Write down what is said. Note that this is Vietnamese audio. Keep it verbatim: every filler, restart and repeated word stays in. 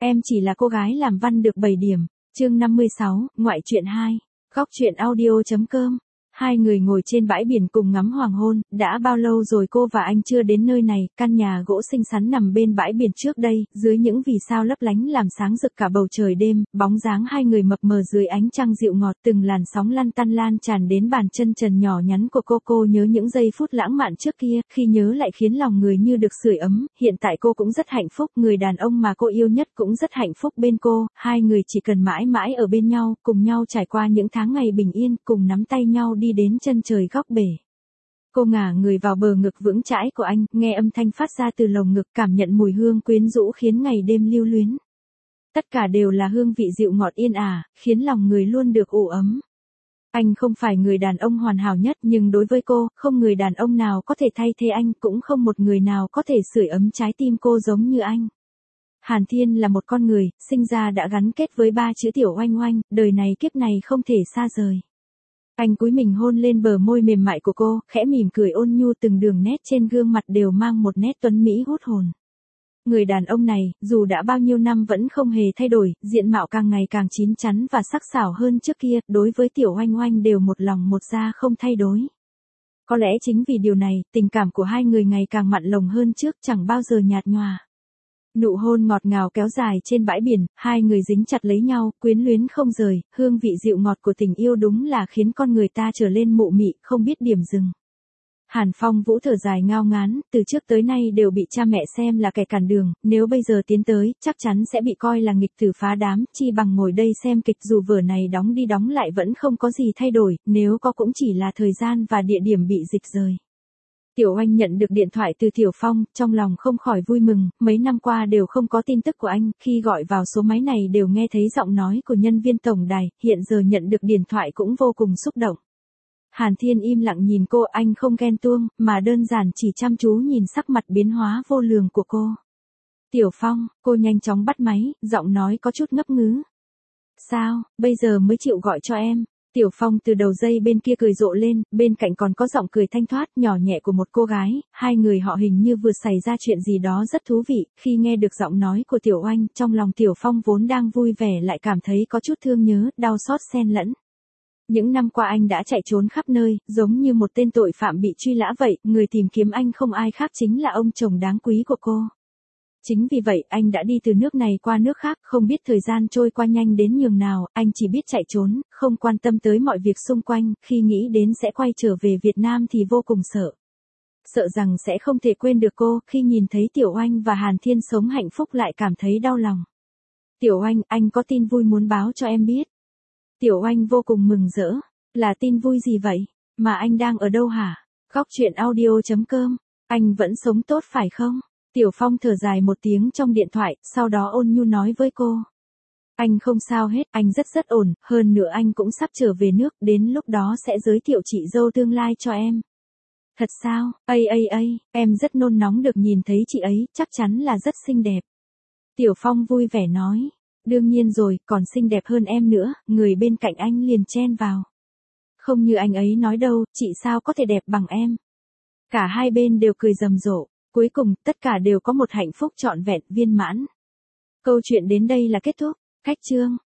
Em chỉ là cô gái làm văn được bảy điểm. Chương năm mươi sáu, ngoại truyện hai. Góc truyện audio chấm com. Hai người ngồi trên bãi biển cùng ngắm hoàng hôn, đã bao lâu rồi cô và anh chưa đến nơi này, căn nhà gỗ xinh xắn nằm bên bãi biển trước đây, dưới những vì sao lấp lánh làm sáng rực cả bầu trời đêm, bóng dáng hai người mập mờ dưới ánh trăng dịu ngọt, từng làn sóng lăn tăn lan tràn đến bàn chân trần nhỏ nhắn của cô. Cô nhớ những giây phút lãng mạn trước kia, khi nhớ lại khiến lòng người như được sưởi ấm. Hiện tại cô cũng rất hạnh phúc, người đàn ông mà cô yêu nhất cũng rất hạnh phúc bên cô, hai người chỉ cần mãi mãi ở bên nhau, cùng nhau trải qua những tháng ngày bình yên, cùng nắm tay nhau đi đến chân trời góc bể. Cô ngả người vào bờ ngực vững chãi của anh, nghe âm thanh phát ra từ lồng ngực, cảm nhận mùi hương quyến rũ khiến ngày đêm lưu luyến. Tất cả đều là hương vị dịu ngọt yên ả, khiến lòng người luôn được ủ ấm. Anh không phải người đàn ông hoàn hảo nhất, nhưng đối với cô, không người đàn ông nào có thể thay thế anh, cũng không một người nào có thể sưởi ấm trái tim cô giống như anh. Hàn Thiên là một con người, sinh ra đã gắn kết với ba chữ Tiểu Oanh Oanh, đời này kiếp này không thể xa rời. Anh cúi mình hôn lên bờ môi mềm mại của cô, khẽ mỉm cười ôn nhu, từng đường nét trên gương mặt đều mang một nét tuấn mỹ hút hồn. Người đàn ông này, dù đã bao nhiêu năm vẫn không hề thay đổi, diện mạo càng ngày càng chín chắn và sắc sảo hơn trước kia, đối với Tiểu Oanh Oanh đều một lòng một dạ không thay đổi. Có lẽ chính vì điều này, tình cảm của hai người ngày càng mặn nồng hơn trước, chẳng bao giờ nhạt nhòa. Nụ hôn ngọt ngào kéo dài trên bãi biển, hai người dính chặt lấy nhau, quyến luyến không rời, hương vị dịu ngọt của tình yêu đúng là khiến con người ta trở lên mụ mị, không biết điểm dừng. Hàn Phong Vũ thở dài ngao ngán, từ trước tới nay đều bị cha mẹ xem là kẻ cản đường, nếu bây giờ tiến tới, chắc chắn sẽ bị coi là nghịch tử phá đám, chi bằng ngồi đây xem kịch, dù vở này đóng đi đóng lại vẫn không có gì thay đổi, nếu có cũng chỉ là thời gian và địa điểm bị dịch rời. Tiểu Oanh nhận được điện thoại từ Tiểu Phong, trong lòng không khỏi vui mừng, mấy năm qua đều không có tin tức của anh, khi gọi vào số máy này đều nghe thấy giọng nói của nhân viên tổng đài, hiện giờ nhận được điện thoại cũng vô cùng xúc động. Hàn Thiên im lặng nhìn cô, anh không ghen tuông, mà đơn giản chỉ chăm chú nhìn sắc mặt biến hóa vô lường của cô. Tiểu Phong, cô nhanh chóng bắt máy, giọng nói có chút ngấp ngứ. Sao, bây giờ mới chịu gọi cho em? Tiểu Phong từ đầu dây bên kia cười rộ lên, bên cạnh còn có giọng cười thanh thoát, nhỏ nhẹ của một cô gái, hai người họ hình như vừa xảy ra chuyện gì đó rất thú vị, khi nghe được giọng nói của Tiểu Oanh, trong lòng Tiểu Phong vốn đang vui vẻ lại cảm thấy có chút thương nhớ, đau xót xen lẫn. Những năm qua anh đã chạy trốn khắp nơi, giống như một tên tội phạm bị truy nã vậy, người tìm kiếm anh không ai khác chính là ông chồng đáng quý của cô. Chính vì vậy, anh đã đi từ nước này qua nước khác, không biết thời gian trôi qua nhanh đến nhường nào, anh chỉ biết chạy trốn, không quan tâm tới mọi việc xung quanh, khi nghĩ đến sẽ quay trở về Việt Nam thì vô cùng sợ. Sợ rằng sẽ không thể quên được cô, khi nhìn thấy Tiểu Oanh và Hàn Thiên sống hạnh phúc lại cảm thấy đau lòng. Tiểu Oanh, anh có tin vui muốn báo cho em biết. Tiểu Oanh vô cùng mừng rỡ, là tin vui gì vậy, mà anh đang ở đâu hả? Góc truyện audio chấm com, anh vẫn sống tốt phải không? Tiểu Phong thở dài một tiếng trong điện thoại, sau đó ôn nhu nói với cô. Anh không sao hết, anh rất rất ổn, hơn nữa anh cũng sắp trở về nước, đến lúc đó sẽ giới thiệu chị dâu tương lai cho em. Thật sao, ây ây ây, em rất nôn nóng được nhìn thấy chị ấy, chắc chắn là rất xinh đẹp. Tiểu Phong vui vẻ nói, đương nhiên rồi, còn xinh đẹp hơn em nữa, người bên cạnh anh liền chen vào. Không như anh ấy nói đâu, chị sao có thể đẹp bằng em. Cả hai bên đều cười rầm rộ. Cuối cùng, tất cả đều có một hạnh phúc trọn vẹn, viên mãn. Câu chuyện đến đây là kết thúc. Cách chương.